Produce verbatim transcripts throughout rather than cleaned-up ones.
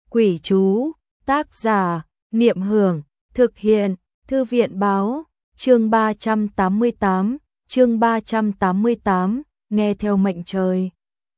Quỷ chú, tác giả, Niệm Hưởng, thực hiện, Thư viện báo, chương ba trăm tám mươi tám, chương ba trăm tám mươi tám, nghe theo mệnh trời.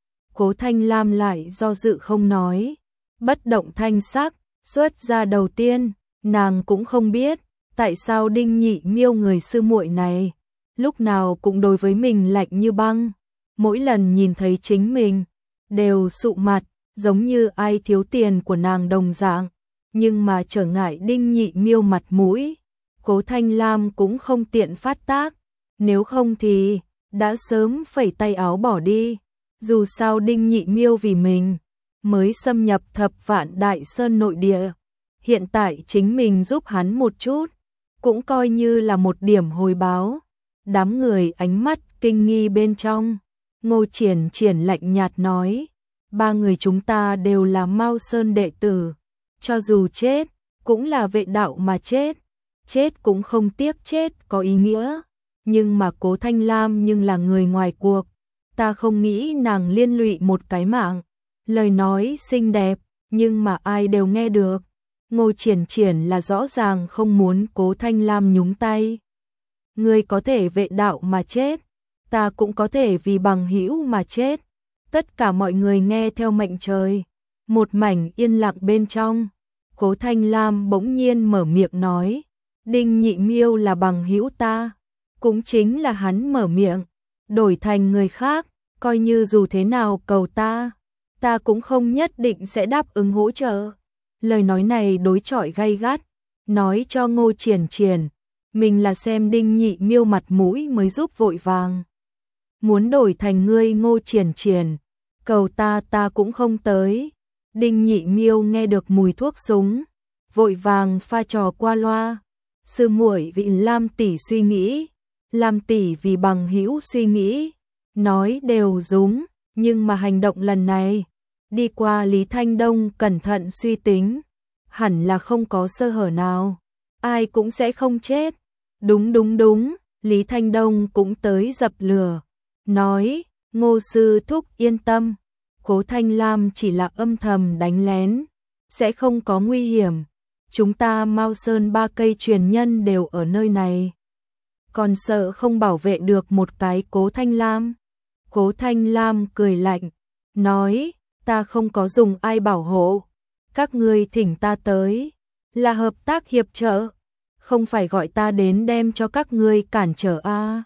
Cố Thanh Lam lại do dự không nói, bất động thanh sắc, xuất ra đầu tiên, nàng cũng không biết, tại sao Đinh Nhị Miêu người sư muội này, lúc nào cũng đối với mình lạnh như băng, mỗi lần nhìn thấy chính mình, đều sụ mặt, giống như ai thiếu tiền của nàng đồng dạng, nhưng mà trở ngại Đinh Nhị Miêu mặt mũi, Cố Thanh Lam cũng không tiện phát tác, nếu không thì đã sớm phẩy tay áo bỏ đi, dù sao Đinh Nhị Miêu vì mình mới xâm nhập Thập Vạn Đại Sơn nội địa, hiện tại chính mình giúp hắn một chút, cũng coi như là một điểm hồi báo. Đám người ánh mắt kinh nghi bên trong, Ngô Triển Triển lạnh nhạt nói, ba người chúng ta đều là Mao Sơn đệ tử, cho dù chết, cũng là vệ đạo mà chết, chết cũng không tiếc chết có ý nghĩa, nhưng mà Cố Thanh Lam nhưng là người ngoài cuộc, ta không nghĩ nàng liên lụy một cái mạng, lời nói xinh đẹp, nhưng mà ai đều nghe được, Ngô Triển Triển là rõ ràng không muốn Cố Thanh Lam nhúng tay. Ngươi có thể vệ đạo mà chết, ta cũng có thể vì bằng hữu mà chết. Tất cả mọi người nghe theo mệnh trời. Một mảnh yên lặng bên trong, Cố Thanh Lam bỗng nhiên mở miệng nói, Đinh Nhị Miêu là bằng hữu ta, cũng chính là hắn mở miệng, đổi thành người khác, coi như dù thế nào cầu ta, ta cũng không nhất định sẽ đáp ứng hỗ trợ. Lời nói này đối chọi gay gắt, nói cho Ngô Triển Triển, mình là xem Đinh Nhị Miêu mặt mũi mới giúp vội vàng. Muốn đổi thành ngươi Ngô Triển Triển, cầu ta ta cũng không tới. Đinh Nhị Miêu nghe được mùi thuốc súng, vội vàng pha trò qua loa. Sư muội vì Lam tỷ suy nghĩ, Lam tỷ vì bằng hữu suy nghĩ, nói đều đúng, nhưng mà hành động lần này, đi qua Lý Thanh Đông cẩn thận suy tính, hẳn là không có sơ hở nào, ai cũng sẽ không chết. Đúng đúng đúng, Lý Thanh Đông cũng tới dập lửa, nói, Ngô sư thúc yên tâm, Cố Thanh Lam chỉ là âm thầm đánh lén, sẽ không có nguy hiểm, chúng ta Mao Sơn ba cây truyền nhân đều ở nơi này, còn sợ không bảo vệ được một cái Cố Thanh Lam. Cố Thanh Lam cười lạnh, nói, ta không có dùng ai bảo hộ, các ngươi thỉnh ta tới, là hợp tác hiệp trợ, không phải gọi ta đến đem cho các ngươi cản trở a.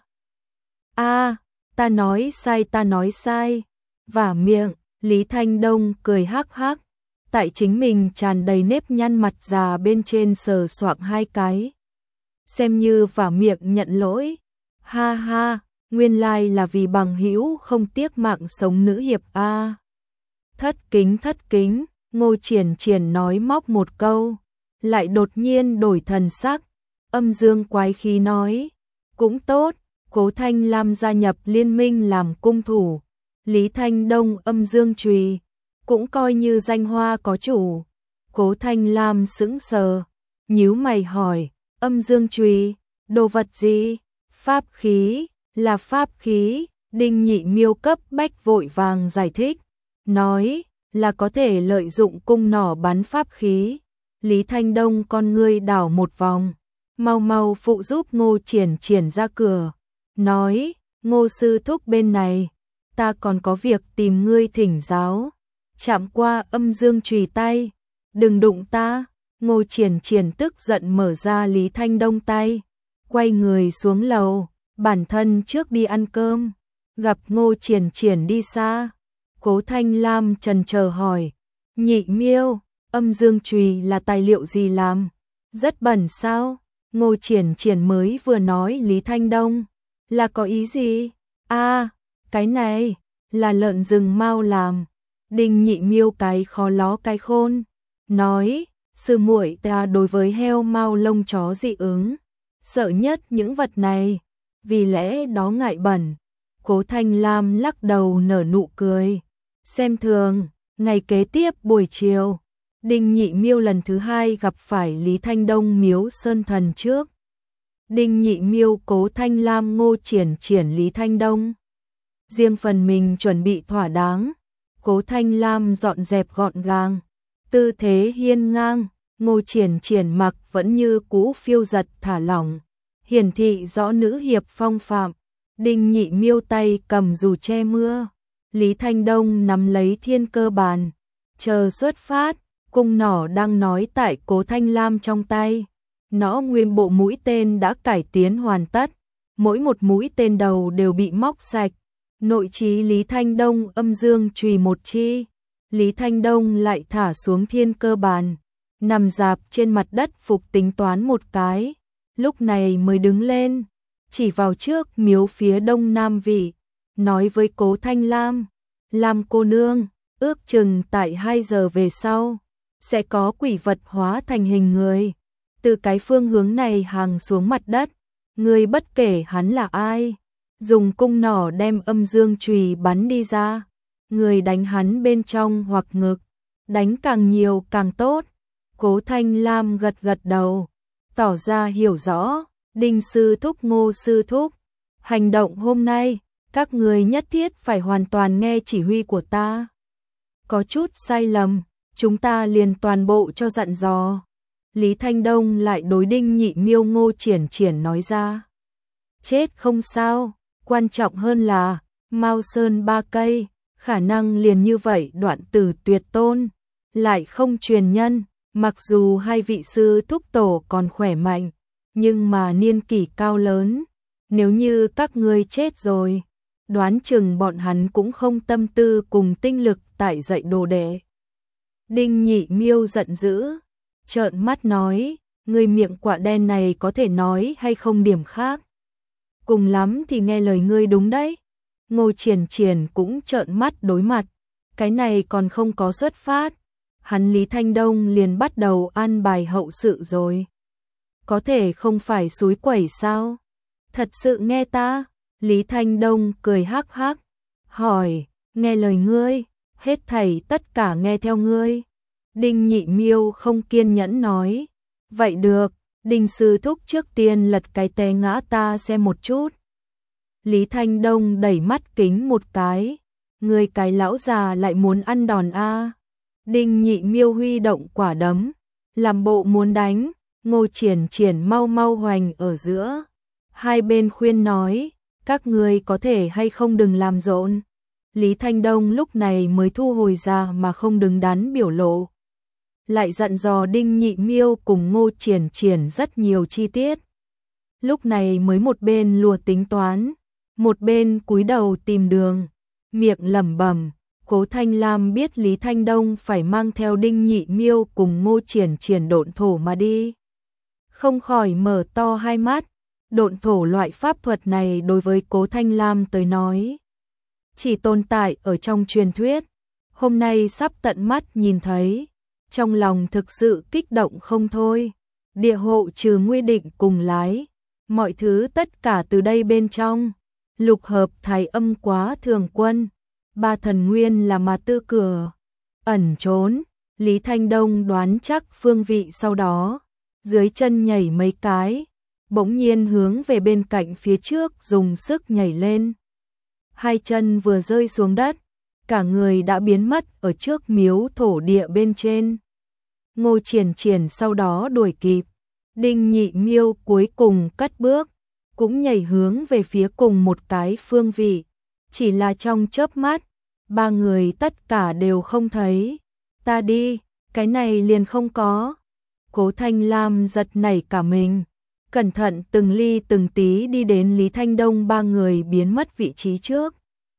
A, ta nói sai ta nói sai, vả miệng, Lý Thanh Đông cười hắc hắc, tại chính mình tràn đầy nếp nhăn mặt già bên trên sờ soạng hai cái. Xem như vả miệng nhận lỗi, ha ha, nguyên lai là vì bằng hữu không tiếc mạng sống nữ hiệp a. Thất kính thất kính, Ngô Triển Triển nói móc một câu, lại đột nhiên đổi thần sắc, âm dương quái khí nói, cũng tốt, Cố Thanh Lam gia nhập liên minh làm cung thủ, Lý Thanh Đông âm dương trùy, cũng coi như danh hoa có chủ. Cố Thanh Lam sững sờ, nhíu mày hỏi, âm dương trùy, đồ vật gì? Pháp khí, là pháp khí, Đinh Nhị Miêu cấp bách vội vàng giải thích, nói, là có thể lợi dụng cung nỏ bắn pháp khí. Lý Thanh Đông con ngươi đảo một vòng, mau mau phụ giúp Ngô Triển Triển ra cửa, nói, Ngô sư thúc bên này, ta còn có việc tìm ngươi thỉnh giáo. Chạm qua âm dương chùy tay, đừng đụng ta. Ngô Triển Triển tức giận mở ra Lý Thanh Đông tay, quay người xuống lầu, bản thân trước đi ăn cơm. Gặp Ngô Triển Triển đi xa, Cố Thanh Lam trần chờ hỏi, Nhị Miêu, âm dương chùy là tài liệu gì làm? Rất bẩn sao? Ngô Triển Triển mới vừa nói Lý Thanh Đông, là có ý gì? A, cái này là lợn rừng Mao làm. Đinh Nhị Miêu cái khó ló cái khôn, nói, sư muội ta đối với heo Mao lông chó dị ứng, sợ nhất những vật này, vì lẽ đó ngại bẩn. Cố Thanh Lam lắc đầu nở nụ cười, xem thường. Ngày kế tiếp buổi chiều, Đinh Nhị Miêu lần thứ hai gặp phải Lý Thanh Đông miếu Sơn Thần trước. Đinh Nhị Miêu, Cố Thanh Lam, Ngô Triển Triển, Lý Thanh Đông riêng phần mình chuẩn bị thỏa đáng. Cố Thanh Lam dọn dẹp gọn gàng, tư thế hiên ngang, Ngô Triển Triển mặc vẫn như cũ phiêu giật thả lỏng, hiển thị rõ nữ hiệp phong phạm. Đinh Nhị Miêu tay cầm dù che mưa, Lý Thanh Đông nắm lấy thiên cơ bàn, chờ xuất phát. Cung nỏ đang nói tại Cố Thanh Lam trong tay, nó nguyên bộ mũi tên đã cải tiến hoàn tất, mỗi một mũi tên đầu đều bị móc sạch. Nội trí Lý Thanh Đông âm dương chùy một chi, Lý Thanh Đông lại thả xuống thiên cơ bàn, nằm dạp trên mặt đất phục tính toán một cái, lúc này mới đứng lên, chỉ vào trước miếu phía đông nam vị, nói với Cố Thanh Lam, Lam cô nương, ước chừng tại hai giờ về sau, sẽ có quỷ vật hóa thành hình người, từ cái phương hướng này hàng xuống mặt đất, người bất kể hắn là ai, dùng cung nỏ đem âm dương chùy bắn đi ra, người đánh hắn bên trong hoặc ngực, đánh càng nhiều càng tốt. Cố Thanh Lam gật gật đầu, tỏ ra hiểu rõ. Đinh sư thúc, Ngô sư thúc, hành động hôm nay, các người nhất thiết phải hoàn toàn nghe chỉ huy của ta. Có chút sai lầm, chúng ta liền toàn bộ cho dặn dò. Lý Thanh Đông lại đối Đinh Nhị Miêu, Ngô Triển Triển nói ra. Chết không sao, quan trọng hơn là, Mao Sơn ba cây, khả năng liền như vậy đoạn tử tuyệt tôn, lại không truyền nhân, mặc dù hai vị sư thúc tổ còn khỏe mạnh, nhưng mà niên kỷ cao lớn, nếu như các ngươi chết rồi, đoán chừng bọn hắn cũng không tâm tư cùng tinh lực tại dạy đồ đệ. Đinh Nhị Miêu giận dữ, trợn mắt nói, người miệng quạ đen này có thể nói hay không điểm khác. Cùng lắm thì nghe lời ngươi đúng đấy. Ngô Triển Triển cũng trợn mắt đối mặt, cái này còn không có xuất phát, hắn Lý Thanh Đông liền bắt đầu an bài hậu sự rồi. Có thể không phải xúi quẩy sao? Thật sự nghe ta? Lý Thanh Đông cười hắc hắc, hỏi, nghe lời ngươi, hết thảy tất cả nghe theo ngươi. Đinh Nhị Miêu không kiên nhẫn nói, vậy được, Đinh sư thúc trước tiên lật cái té ngã ta xem một chút. Lý Thanh Đông đẩy mắt kính một cái, người cái lão già lại muốn ăn đòn a. Đinh Nhị Miêu huy động quả đấm, làm bộ muốn đánh. Ngô Triển Triển mau mau hoành ở giữa, hai bên khuyên nói, các người có thể hay không đừng làm rộn. Lý Thanh Đông lúc này mới thu hồi ra mà không đứng đắn biểu lộ, lại dặn dò Đinh Nhị Miêu cùng Ngô Triển Triển rất nhiều chi tiết. Lúc này mới một bên lùa tính toán, một bên cúi đầu tìm đường, miệng lẩm bẩm. Cố Thanh Lam biết Lý Thanh Đông phải mang theo Đinh Nhị Miêu cùng Ngô Triển Triển độn thổ mà đi, không khỏi mở to hai mắt. Độn thổ loại pháp thuật này đối với Cố Thanh Lam tới nói, chỉ tồn tại ở trong truyền thuyết, hôm nay sắp tận mắt nhìn thấy, trong lòng thực sự kích động không thôi. Địa hộ trừ Nguy Định cùng lái, mọi thứ tất cả từ đây bên trong, lục hợp thái âm quá thường quân, ba thần nguyên là mà tư cửa, ẩn trốn. Lý Thanh Đông đoán chắc phương vị, sau đó dưới chân nhảy mấy cái, bỗng nhiên hướng về bên cạnh phía trước dùng sức nhảy lên. Hai chân vừa rơi xuống đất, cả người đã biến mất ở trước miếu thổ địa bên trên. Ngô Triển Triển sau đó đuổi kịp, Đinh Nhị Miêu cuối cùng cất bước, cũng nhảy hướng về phía cùng một cái phương vị, chỉ là trong chớp mắt, ba người tất cả đều không thấy. Ta đi, cái này liền không có. Cố Thanh Lam giật nảy cả mình, cẩn thận từng ly từng tí đi đến Lý Thanh Đông ba người biến mất vị trí trước.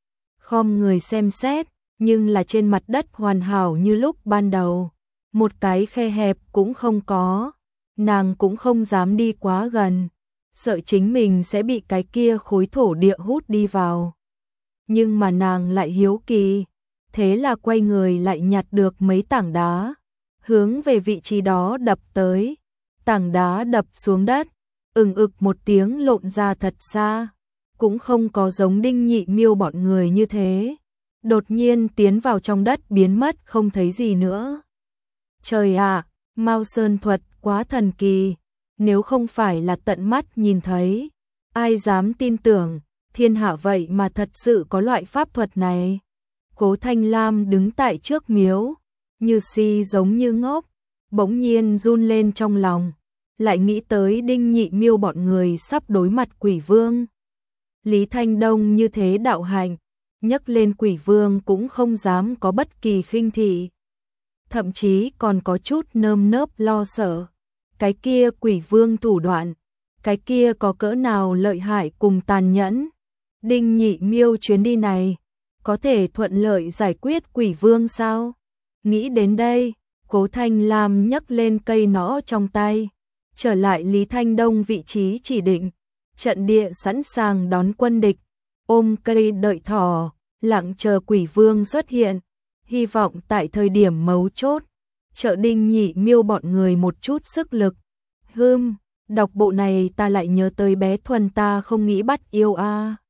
Khom người xem xét, nhưng là trên mặt đất hoàn hảo như lúc ban đầu, một cái khe hẹp cũng không có. Nàng cũng không dám đi quá gần, sợ chính mình sẽ bị cái kia khối thổ địa hút đi vào. Nhưng mà nàng lại hiếu kỳ, thế là quay người lại nhặt được mấy tảng đá, hướng về vị trí đó đập tới. Tảng đá đập xuống đất, ừng ực một tiếng lộn ra thật xa, cũng không có giống Đinh Nhị Miêu bọn người như thế, đột nhiên tiến vào trong đất biến mất không thấy gì nữa. Trời ạ, Mao Sơn thuật quá thần kỳ, nếu không phải là tận mắt nhìn thấy, ai dám tin tưởng, thiên hạ vậy mà thật sự có loại pháp thuật này. Cố Thanh Lam đứng tại trước miếu, Như Si giống như ngốc, bỗng nhiên run lên trong lòng, lại nghĩ tới Đinh Nhị Miêu bọn người sắp đối mặt quỷ vương. Lý Thanh Đông như thế đạo hạnh, nhấc lên quỷ vương cũng không dám có bất kỳ khinh thị, thậm chí còn có chút nơm nớp lo sợ. Cái kia quỷ vương thủ đoạn, cái kia có cỡ nào lợi hại cùng tàn nhẫn. Đinh Nhị Miêu chuyến đi này, có thể thuận lợi giải quyết quỷ vương sao? Nghĩ đến đây, Cố Thanh Lam nhấc lên cây nõ trong tay, trở lại Lý Thanh Đông vị trí chỉ định, trận địa sẵn sàng đón quân địch, ôm cây đợi thỏ, lặng chờ quỷ vương xuất hiện, hy vọng tại thời điểm mấu chốt, trợ Đinh Nhị Miêu bọn người một chút sức lực. Hừm, đọc bộ này ta lại nhớ tới bé Thuần ta không nghĩ bắt yêu a. À.